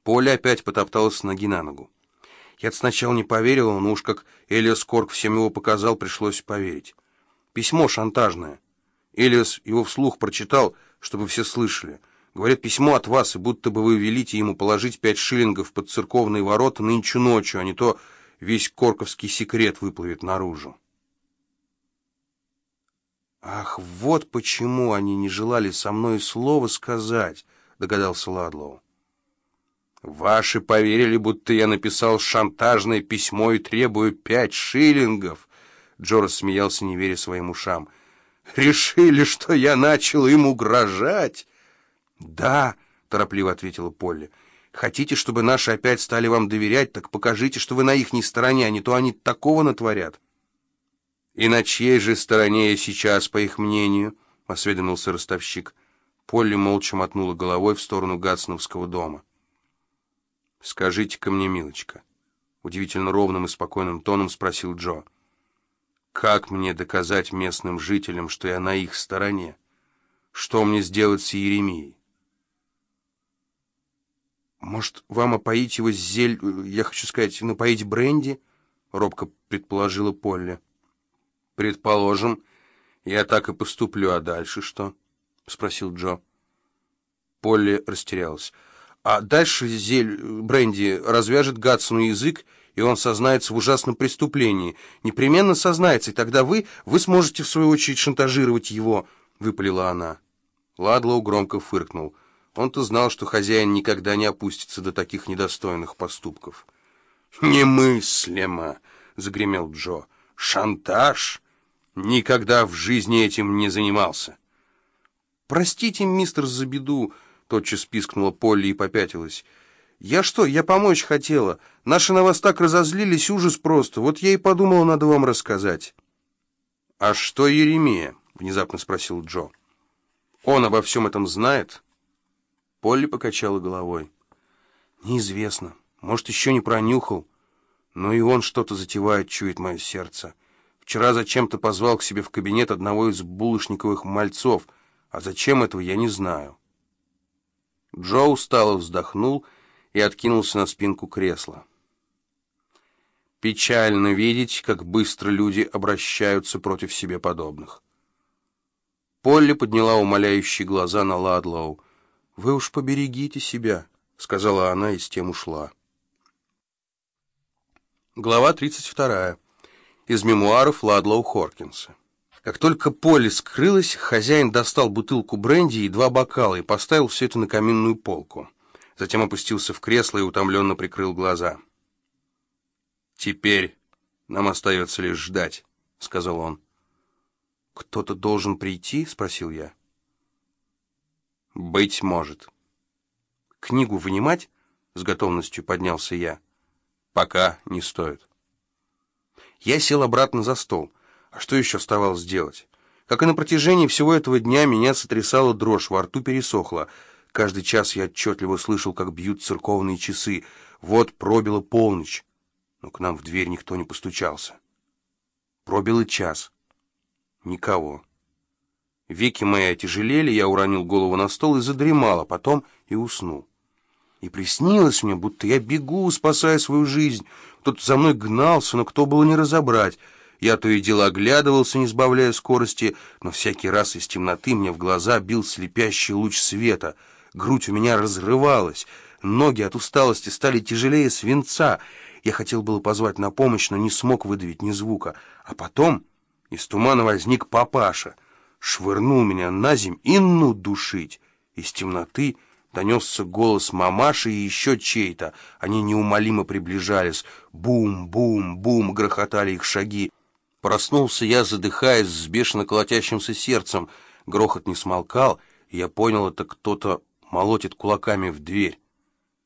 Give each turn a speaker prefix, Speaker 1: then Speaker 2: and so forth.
Speaker 1: Поля опять потопталась с ноги на ногу. Я сначала не поверил, но уж как Элиас Корк всем его показал, пришлось поверить. Письмо шантажное. Элиас его вслух прочитал, чтобы все слышали. Говорят, письмо от вас, и будто бы вы велите ему положить 5 шиллингов под церковные ворота нынче ночью, а не то весь корковский секрет выплывет наружу. «Ах, вот почему они не желали со мной слова сказать», — догадался Ладлоу. «Ваши поверили, будто я написал шантажное письмо и требую 5 шиллингов», — Джо рассмеялся, не веря своим ушам. «Решили, что я начал им угрожать?» «Да», — торопливо ответила Полли. «Хотите, чтобы наши опять стали вам доверять, так покажите, что вы на ихней стороне, а не то они такого натворят». «И на чьей же стороне я сейчас, по их мнению?» — осведомился ростовщик. Полли молча мотнула головой в сторону Гатсоновского дома. «Скажите-ка мне, милочка», — удивительно ровным и спокойным тоном спросил Джо, «как мне доказать местным жителям, что я на их стороне? Что мне сделать с Иеремией?» «Может, вам опоить его я хочу сказать, напоить бренди?» — робко предположила Полли. «Предположим, я так и поступлю, а дальше что?» — спросил Джо. Полли растерялась. «А дальше бренди развяжет Гатсону язык, и он сознается в ужасном преступлении. Непременно сознается, и тогда вы сможете, в свою очередь, шантажировать его», — выпалила она. Ладлоу громко фыркнул. Он-то знал, что хозяин никогда не опустится до таких недостойных поступков. «Немыслимо!» — загремел Джо. «Шантаж? Никогда в жизни этим не занимался». «Простите, мистер, за беду», — тотчас пискнула Полли и попятилась. «Я помочь хотела. Наши на вас так разозлились, ужас просто. Вот я и подумала, надо вам рассказать». «А что Иеремия?» — внезапно спросил Джо. «Он обо всем этом знает?» Полли покачала головой. «Неизвестно. Может, еще не пронюхал. Но и он что-то затевает, чует мое сердце. Вчера зачем-то позвал к себе в кабинет одного из булочниковых мальцов, а зачем этого, я не знаю». Джо устало вздохнул и откинулся на спинку кресла. «Печально видеть, как быстро люди обращаются против себе подобных». Полли подняла умоляющие глаза на Ладлоу. «Вы уж поберегите себя», — сказала она и с тем ушла. Глава 32. Из мемуаров Ладлоу Хоркинса. Как только Полли скрылась, хозяин достал бутылку бренди и 2 бокала и поставил все это на каминную полку. Затем опустился в кресло и утомленно прикрыл глаза. «Теперь нам остается лишь ждать», — сказал он. «Кто-то должен прийти?» — спросил я. «Быть может». «Книгу вынимать?» — с готовностью поднялся я. «Пока не стоит». Я сел обратно за стол. А что еще оставалось делать? Как и на протяжении всего этого дня, меня сотрясала дрожь, во рту пересохло. Каждый час я отчетливо слышал, как бьют церковные часы. Вот пробила полночь, но к нам в дверь никто не постучался. Пробил и час. Никого. Веки мои отяжелели, я уронил голову на стол и задремал, а потом и уснул. И приснилось мне, будто я бегу, спасая свою жизнь. Кто-то за мной гнался, но кто было не разобрать. Я то и дело оглядывался, не сбавляя скорости, но всякий раз из темноты мне в глаза бил слепящий луч света. Грудь у меня разрывалась, ноги от усталости стали тяжелее свинца. Я хотел было позвать на помощь, но не смог выдавить ни звука. А потом из тумана возник папаша, швырнул меня на земь и ну душить. Из темноты донесся голос мамаши и еще чей-то. Они неумолимо приближались. Бум-бум-бум грохотали их шаги. Проснулся я, задыхаясь, с бешено колотящимся сердцем. Грохот не смолкал, и я понял, это кто-то молотит кулаками в дверь.